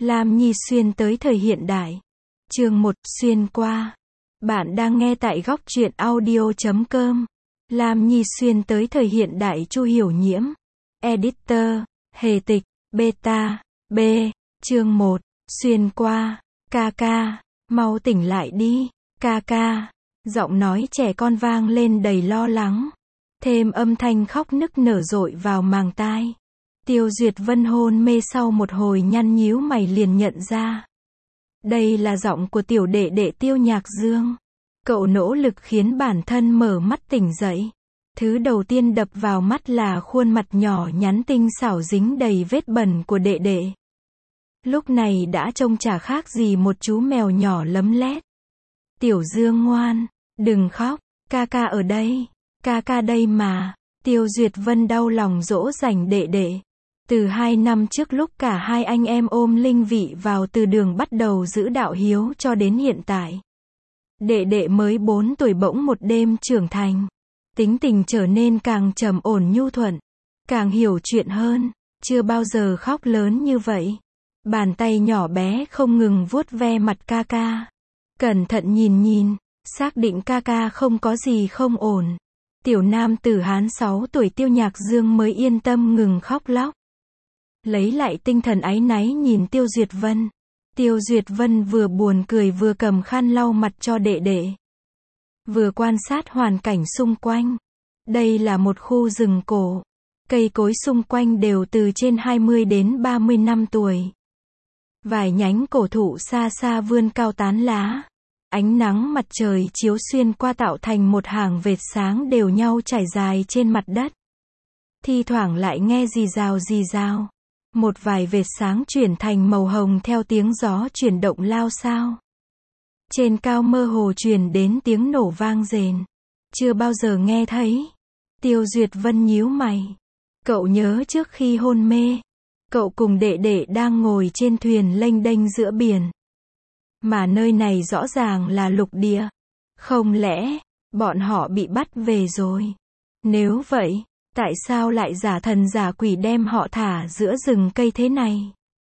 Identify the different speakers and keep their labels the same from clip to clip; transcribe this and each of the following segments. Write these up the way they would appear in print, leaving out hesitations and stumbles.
Speaker 1: Lam Nhi xuyên tới thời hiện đại. Chương 1, xuyên qua. Bạn đang nghe tại góc truyện audio.com. Lam Nhi xuyên tới thời hiện đại. Chu Hiểu Nhiễm. Editor. Hề tịch. Beta. B. Chương 1. Xuyên qua. Ca ca. Mau tỉnh lại đi. Ca ca. Giọng nói trẻ con vang lên đầy lo lắng. Thêm âm thanh khóc nức nở dội vào màng tai. Tiêu Duyệt Vân hôn mê sau một hồi nhăn nhíu mày liền nhận ra. Đây là giọng của tiểu đệ đệ Tiêu Nhạc Dương. Cậu nỗ lực khiến bản thân mở mắt tỉnh dậy. Thứ đầu tiên đập vào mắt là khuôn mặt nhỏ nhắn tinh xảo dính đầy vết bẩn của đệ đệ. Lúc này đã trông chả khác gì một chú mèo nhỏ lấm lét. Tiểu Dương ngoan, đừng khóc, ca ca ở đây, ca ca đây mà. Tiêu Duyệt Vân đau lòng dỗ dành đệ đệ. Từ 2 năm trước lúc cả hai anh em ôm linh vị vào từ đường bắt đầu giữ đạo hiếu cho đến hiện tại. Đệ đệ mới 4 tuổi bỗng một đêm trưởng thành. Tính tình trở nên càng trầm ổn nhu thuận. Càng hiểu chuyện hơn. Chưa bao giờ khóc lớn như vậy. Bàn tay nhỏ bé không ngừng vuốt ve mặt ca ca. Cẩn thận nhìn. Xác định ca ca không có gì không ổn. Tiểu nam tử Hán 6 tuổi Tiêu Nhạc Dương mới yên tâm ngừng khóc lóc. Lấy lại tinh thần áy náy nhìn Tiêu Duyệt Vân. Tiêu Duyệt Vân vừa buồn cười vừa cầm khăn lau mặt cho đệ đệ. Vừa quan sát hoàn cảnh xung quanh. Đây là một khu rừng cổ. Cây cối xung quanh đều từ trên 20 đến 30 năm tuổi. Vài nhánh cổ thụ xa xa vươn cao tán lá. Ánh nắng mặt trời chiếu xuyên qua tạo thành một hàng vệt sáng đều nhau trải dài trên mặt đất. Thi thoảng lại nghe rì rào. Một vài vệt sáng chuyển thành màu hồng theo tiếng gió chuyển động lao xao. Trên cao mơ hồ truyền đến tiếng nổ vang rền. Chưa bao giờ nghe thấy. Tiêu Duyệt Vân nhíu mày. Cậu nhớ trước khi hôn mê. Cậu cùng đệ đệ đang ngồi trên thuyền lênh đênh giữa biển. Mà nơi này rõ ràng là lục địa. Không lẽ, bọn họ bị bắt về rồi? Nếu vậy, tại sao lại giả thần giả quỷ đem họ thả giữa rừng cây thế này?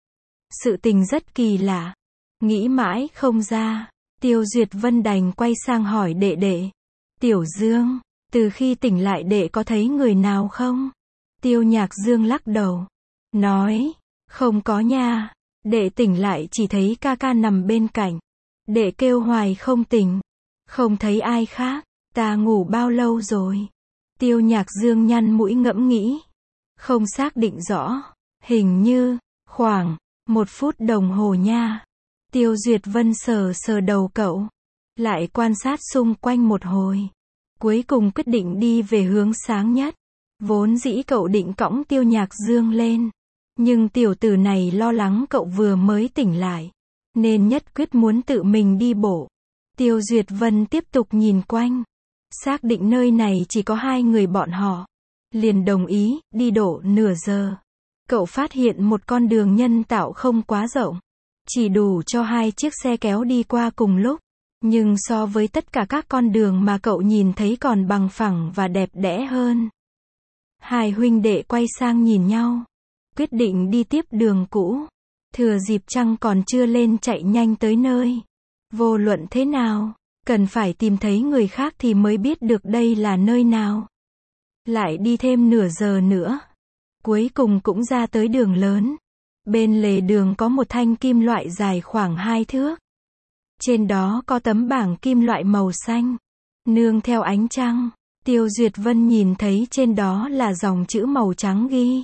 Speaker 1: Sự tình rất kỳ lạ. Nghĩ mãi không ra. Tiêu Duyệt Vân đành quay sang hỏi đệ đệ. Tiểu Dương, từ khi tỉnh lại đệ có thấy người nào không? Tiêu Nhạc Dương lắc đầu. Nói, không có nha. Đệ tỉnh lại chỉ thấy ca ca nằm bên cạnh. Đệ kêu hoài không tỉnh. Không thấy ai khác. Ta ngủ bao lâu rồi? Tiêu Nhạc Dương nhăn mũi ngẫm nghĩ. Không xác định rõ. Hình như, khoảng 1 phút đồng hồ nha. Tiêu Duyệt Vân sờ đầu cậu. Lại quan sát xung quanh một hồi. Cuối cùng quyết định đi về hướng sáng nhất. Vốn dĩ cậu định cõng Tiêu Nhạc Dương lên. Nhưng tiểu tử này lo lắng cậu vừa mới tỉnh lại. Nên nhất quyết muốn tự mình đi bộ. Tiêu Duyệt Vân tiếp tục nhìn quanh. Xác định nơi này chỉ có 2 người bọn họ. Liền đồng ý, đi độ nửa giờ. Cậu phát hiện một con đường nhân tạo không quá rộng. Chỉ đủ cho 2 chiếc xe kéo đi qua cùng lúc. Nhưng so với tất cả các con đường mà cậu nhìn thấy còn bằng phẳng và đẹp đẽ hơn. Hai huynh đệ quay sang nhìn nhau. Quyết định đi tiếp đường cũ. Thừa dịp trăng còn chưa lên chạy nhanh tới nơi. Vô luận thế nào, cần phải tìm thấy người khác thì mới biết được đây là nơi nào. Lại đi thêm nửa giờ nữa. Cuối cùng cũng ra tới đường lớn. Bên lề đường có một thanh kim loại dài khoảng 2 thước. Trên đó có tấm bảng kim loại màu xanh. Nương theo ánh trăng, Tiêu Duyệt Vân nhìn thấy trên đó là dòng chữ màu trắng ghi.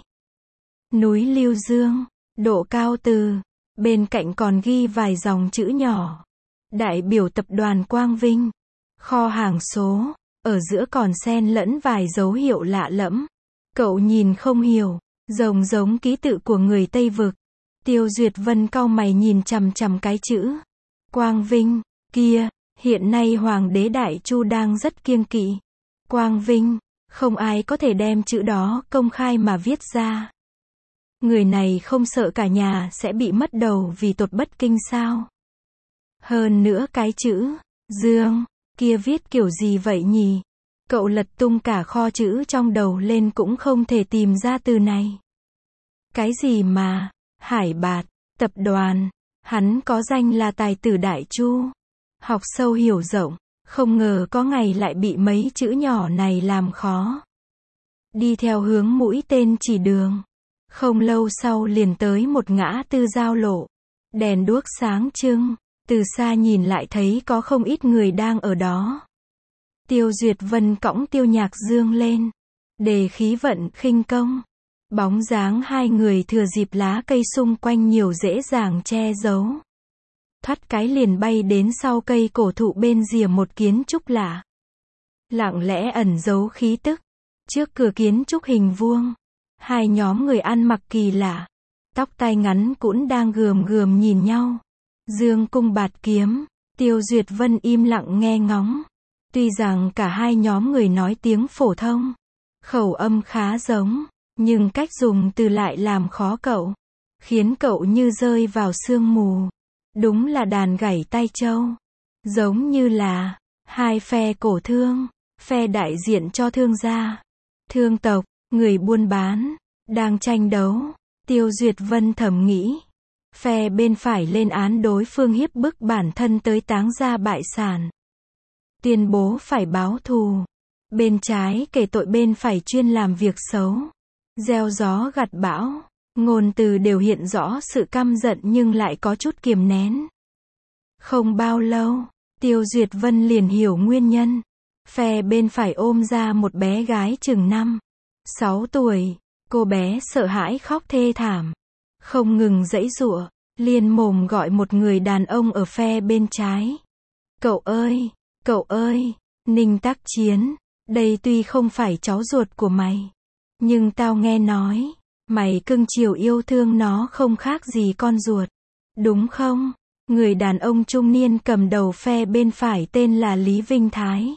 Speaker 1: Núi Lưu Dương, độ cao từ. Bên cạnh còn ghi vài dòng chữ nhỏ. Đại biểu tập đoàn Quang Vinh. Kho hàng số. Ở giữa còn xen lẫn vài dấu hiệu lạ lẫm. Cậu nhìn không hiểu. Giống ký tự của người Tây Vực. Tiêu Duyệt Vân cau mày nhìn chằm cái chữ Quang Vinh kia. Hiện nay Hoàng đế Đại Chu đang rất kiêng kỵ Quang Vinh. Không ai có thể đem chữ đó công khai mà viết ra. Người này không sợ cả nhà sẽ bị mất đầu vì tột bất kinh sao? Hơn nữa cái chữ Dương kia viết kiểu gì vậy nhỉ? Cậu lật tung cả kho chữ trong đầu lên cũng không thể tìm ra từ này. Cái gì mà Hải Bạt? tập đoàn. Hắn có danh là tài tử Đại Chu. Học sâu hiểu rộng, không ngờ có ngày lại bị mấy chữ nhỏ này làm khó. Đi theo hướng mũi tên chỉ đường. Không lâu sau liền tới một ngã tư giao lộ. Đèn đuốc sáng trưng, từ xa nhìn lại thấy có không ít người đang ở đó. Tiêu Duyệt Vân cõng Tiêu Nhạc Dương lên, đề khí vận khinh công. Bóng dáng hai người thừa dịp lá cây xung quanh nhiều dễ dàng che giấu. Thoát cái liền bay đến sau cây cổ thụ bên rìa một kiến trúc lạ. Lặng lẽ ẩn giấu khí tức. Trước cửa kiến trúc hình vuông, hai nhóm người ăn mặc kỳ lạ, tóc tai ngắn cũng đang gườm gườm nhìn nhau. Dương cung bạt kiếm, Tiêu Duyệt Vân im lặng nghe ngóng. Tuy rằng cả hai nhóm người nói tiếng phổ thông, khẩu âm khá giống, nhưng cách dùng từ lại làm khó cậu, khiến cậu như rơi vào sương mù. Đúng là đàn gảy tai trâu, giống như là hai phe cổ thương, phe đại diện cho thương gia, thương tộc, người buôn bán, đang tranh đấu. Tiêu Duyệt Vân thầm nghĩ, phe bên phải lên án đối phương hiếp bức bản thân tới táng gia bại sản, tuyên bố phải báo thù. Bên trái kể tội bên phải chuyên làm việc xấu, gieo gió gặt bão, ngôn từ đều hiện rõ sự căm giận nhưng lại có chút kiềm nén. Không bao lâu, Tiêu Duyệt Vân liền hiểu nguyên nhân. Phe bên phải ôm ra một bé gái chừng 5-6 tuổi, cô bé sợ hãi khóc thê thảm, không ngừng giãy giụa, liền mồm gọi một người đàn ông ở phe bên trái. Cậu ơi, Ninh Tắc Chiến, đây tuy không phải cháu ruột của mày, nhưng tao nghe nói, mày cưng chiều yêu thương nó không khác gì con ruột, đúng không? Người đàn ông trung niên cầm đầu phe bên phải tên là Lý Vinh Thái.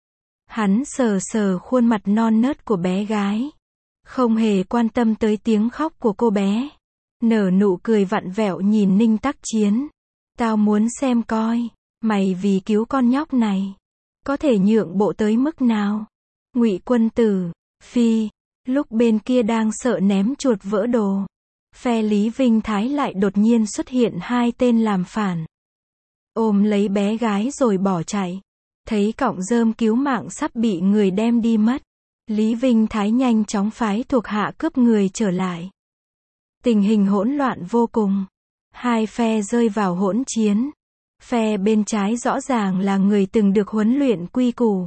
Speaker 1: Hắn sờ sờ khuôn mặt non nớt của bé gái, không hề quan tâm tới tiếng khóc của cô bé. Nở nụ cười vặn vẹo nhìn Ninh Tắc Chiến. Tao muốn xem coi, mày vì cứu con nhóc này, có thể nhượng bộ tới mức nào? Ngụy Quân Tử, phi, lúc bên kia đang sợ ném chuột vỡ đồ. Phe Lý Vinh Thái lại đột nhiên xuất hiện hai tên làm phản. Ôm lấy bé gái rồi bỏ chạy. Thấy cọng rơm cứu mạng sắp bị người đem đi mất, Lý Vinh Thái nhanh chóng phái thuộc hạ cướp người trở lại. Tình hình hỗn loạn vô cùng. Hai phe rơi vào hỗn chiến. Phe bên trái rõ ràng là người từng được huấn luyện quy củ.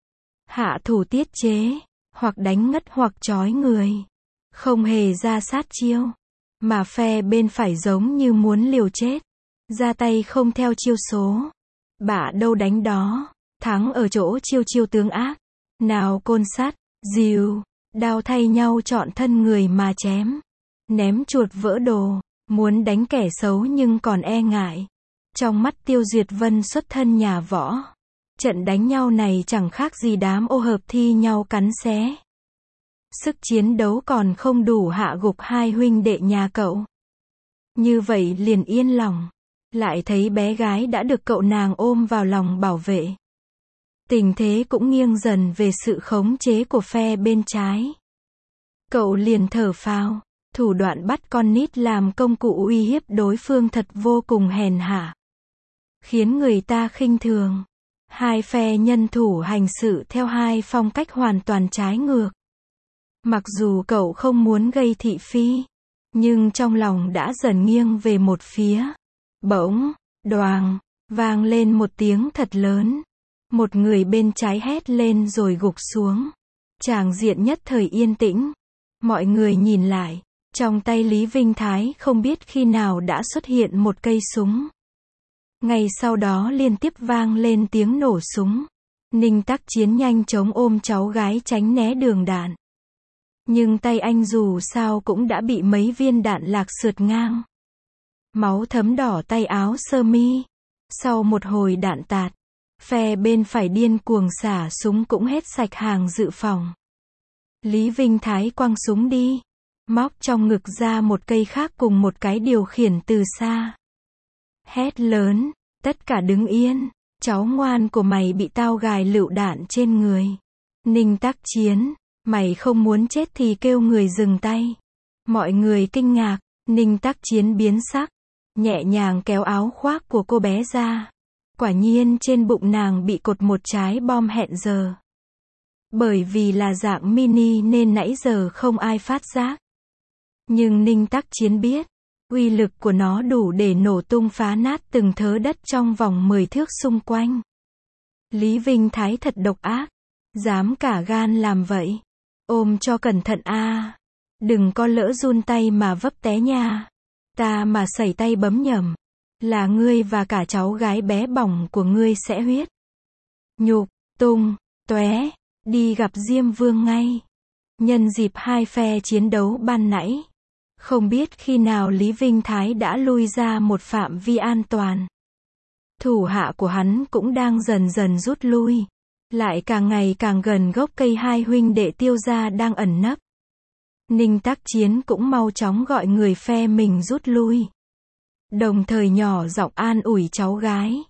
Speaker 1: Hạ thủ tiết chế, hoặc đánh ngất hoặc trói người. Không hề ra sát chiêu. Mà phe bên phải giống như muốn liều chết. Ra tay không theo chiêu số. Bả đâu đánh đó. Thắng ở chỗ chiêu chiêu tướng ác. Nào côn sắt, rìu, đao thay nhau chọn thân người mà chém. Ném chuột vỡ đồ. Muốn đánh kẻ xấu nhưng còn e ngại. Trong mắt Tiêu Duyệt Vân xuất thân nhà võ. Trận đánh nhau này chẳng khác gì đám ô hợp thi nhau cắn xé. Sức chiến đấu còn không đủ hạ gục hai huynh đệ nhà cậu. Như vậy liền yên lòng. Lại thấy bé gái đã được cậu nàng ôm vào lòng bảo vệ. Tình thế cũng nghiêng dần về sự khống chế của phe bên trái. Cậu liền thở phào. Thủ đoạn bắt con nít làm công cụ uy hiếp đối phương thật vô cùng hèn hạ. Khiến người ta khinh thường. Hai phe nhân thủ hành sự theo hai phong cách hoàn toàn trái ngược. Mặc dù cậu không muốn gây thị phi, nhưng trong lòng đã dần nghiêng về một phía. Bỗng, đoàng, vang lên một tiếng thật lớn. Một người bên trái hét lên rồi gục xuống. Tràng diện nhất thời yên tĩnh. Mọi người nhìn lại. Trong tay Lý Vinh Thái không biết khi nào đã xuất hiện một cây súng. Ngay sau đó liên tiếp vang lên tiếng nổ súng. Ninh Tắc Chiến nhanh chóng ôm cháu gái tránh né đường đạn. Nhưng tay anh dù sao cũng đã bị mấy viên đạn lạc sượt ngang. Máu thấm đỏ tay áo sơ mi. Sau một hồi đạn tạt, phe bên phải điên cuồng xả súng cũng hết sạch hàng dự phòng. Lý Vinh Thái quăng súng đi. Móc trong ngực ra một cây khác cùng một cái điều khiển từ xa. Hét lớn, tất cả đứng yên, cháu ngoan của mày bị tao gài lựu đạn trên người. Ninh Tắc Chiến, mày không muốn chết thì kêu người dừng tay. Mọi người kinh ngạc, Ninh Tắc Chiến biến sắc, nhẹ nhàng kéo áo khoác của cô bé ra. Quả nhiên trên bụng nàng bị cột một trái bom hẹn giờ. Bởi vì là dạng mini nên nãy giờ không ai phát giác. Nhưng Ninh Tắc Chiến biết, uy lực của nó đủ để nổ tung phá nát từng thớ đất trong vòng 10 thước xung quanh. Lý Vinh Thái thật độc ác, dám cả gan làm vậy. Ôm cho cẩn thận a, đừng có lỡ run tay mà vấp té nha. Ta mà sẩy tay bấm nhầm, là ngươi và cả cháu gái bé bỏng của ngươi sẽ huyết nhục tung tóe. Đi gặp Diêm Vương ngay. Nhân dịp hai phe chiến đấu ban nãy, không biết khi nào Lý Vinh Thái đã lui ra một phạm vi an toàn. Thủ hạ của hắn cũng đang dần dần rút lui, lại càng ngày càng gần gốc cây hai huynh đệ Tiêu gia đang ẩn nấp. Ninh Tắc Chiến cũng mau chóng gọi người phe mình rút lui, đồng thời nhỏ giọng an ủi cháu gái.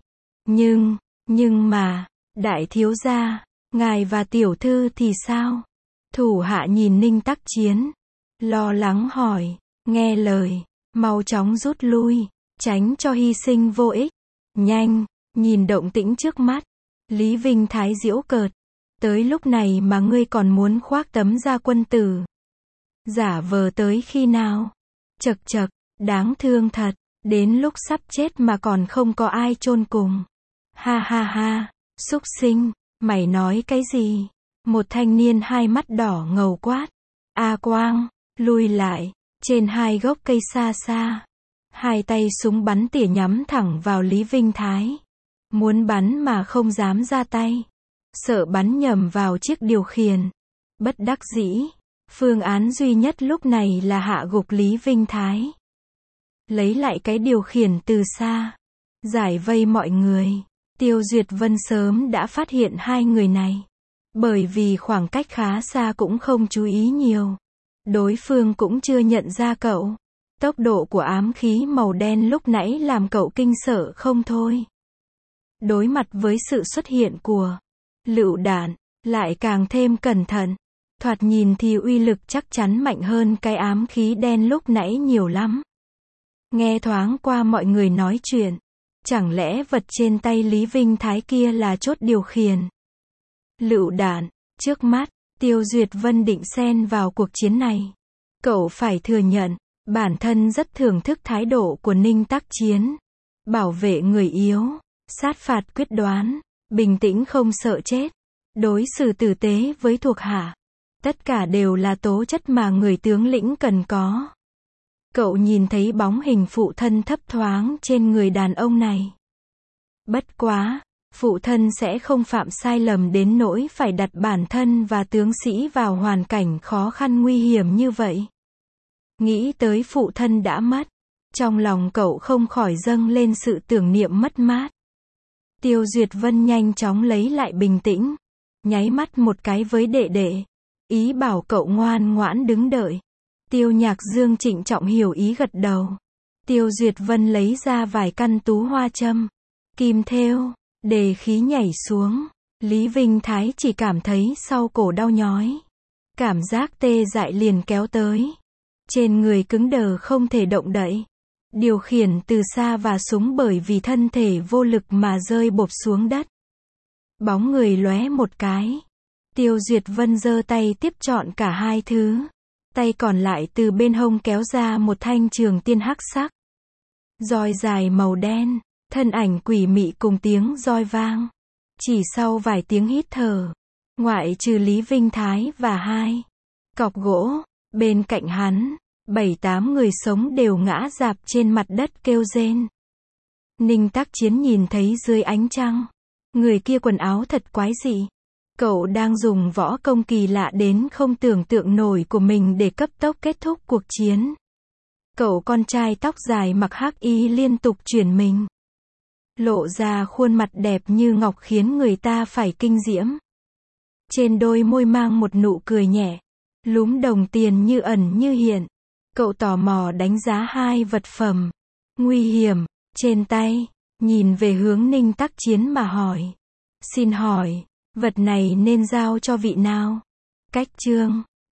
Speaker 1: Nhưng mà, đại thiếu gia, ngài và tiểu thư thì sao? Thủ hạ nhìn Ninh Tắc Chiến, lo lắng hỏi. Nghe lời, mau chóng rút lui, tránh cho hy sinh vô ích. Nhanh, nhìn động tĩnh trước mắt. Lý Vinh Thái giễu cợt. Tới lúc này mà ngươi còn muốn khoác tấm da quân tử. Giả vờ tới khi nào? Chậc chậc, đáng thương thật. Đến lúc sắp chết mà còn không có ai chôn cùng. Ha ha ha, súc sinh, mày nói cái gì? Một thanh niên hai mắt đỏ ngầu quát. A Quang, lui lại. Trên hai gốc cây xa xa, hai tay súng bắn tỉa nhắm thẳng vào Lý Vinh Thái. Muốn bắn mà không dám ra tay. Sợ bắn nhầm vào chiếc điều khiển. Bất đắc dĩ, phương án duy nhất lúc này là hạ gục Lý Vinh Thái. Lấy lại cái điều khiển từ xa. Giải vây mọi người. Tiêu Duyệt Vân sớm đã phát hiện hai người này. Bởi vì khoảng cách khá xa cũng không chú ý nhiều. Đối phương cũng chưa nhận ra cậu. Tốc độ của ám khí màu đen lúc nãy làm cậu kinh sợ không thôi. Đối mặt với sự xuất hiện của lựu đạn, lại càng thêm cẩn thận. Thoạt nhìn thì uy lực chắc chắn mạnh hơn cái ám khí đen lúc nãy nhiều lắm. Nghe thoáng qua mọi người nói chuyện. Chẳng lẽ vật trên tay Lý Vinh Thái kia là chốt điều khiển lựu đạn? Trước mắt, Tiêu Duyệt Vân định xen vào cuộc chiến này. Cậu phải thừa nhận, bản thân rất thưởng thức thái độ của Ninh Tắc Chiến. Bảo vệ người yếu, sát phạt quyết đoán, bình tĩnh không sợ chết, đối xử tử tế với thuộc hạ. Tất cả đều là tố chất mà người tướng lĩnh cần có. Cậu nhìn thấy bóng hình phụ thân thấp thoáng trên người đàn ông này. Bất quá, phụ thân sẽ không phạm sai lầm đến nỗi phải đặt bản thân và tướng sĩ vào hoàn cảnh khó khăn nguy hiểm như vậy. Nghĩ tới phụ thân đã mất, trong lòng cậu không khỏi dâng lên sự tưởng niệm mất mát. Tiêu Duyệt Vân nhanh chóng lấy lại bình tĩnh, nháy mắt một cái với đệ đệ, ý bảo cậu ngoan ngoãn đứng đợi. Tiêu Nhạc Dương trịnh trọng hiểu ý gật đầu. Tiêu Duyệt Vân lấy ra vài căn tú hoa châm, kim thêu, đề khí nhảy xuống. Lý Vinh Thái chỉ cảm thấy sau cổ đau nhói. Cảm giác tê dại liền kéo tới. Trên người cứng đờ không thể động đậy. Điều khiển từ xa và súng bởi vì thân thể vô lực mà rơi bộp xuống đất. Bóng người lóe một cái. Tiêu Duyệt Vân giơ tay tiếp trọn cả hai thứ. Tay còn lại từ bên hông kéo ra một thanh trường tiên hắc sắc. Roi dài màu đen, thân ảnh quỷ mị cùng tiếng roi vang. Chỉ sau vài tiếng hít thở, ngoại trừ Lý Vinh Thái và hai cọc gỗ, bên cạnh hắn, 7-8 người sống đều ngã rạp trên mặt đất kêu rên. Ninh Tắc Chiến nhìn thấy dưới ánh trăng, người kia quần áo thật quái dị. Cậu đang dùng võ công kỳ lạ đến không tưởng tượng nổi của mình để cấp tốc kết thúc cuộc chiến. Cậu con trai tóc dài mặc hắc y liên tục chuyển mình. Lộ ra khuôn mặt đẹp như ngọc khiến người ta phải kinh diễm. Trên đôi môi mang một nụ cười nhẹ, lúm đồng tiền như ẩn như hiện. Cậu tò mò đánh giá hai vật phẩm nguy hiểm trên tay, nhìn về hướng Ninh Tắc Chiến mà hỏi. Xin hỏi, vật này nên giao cho vị nào? Cách chương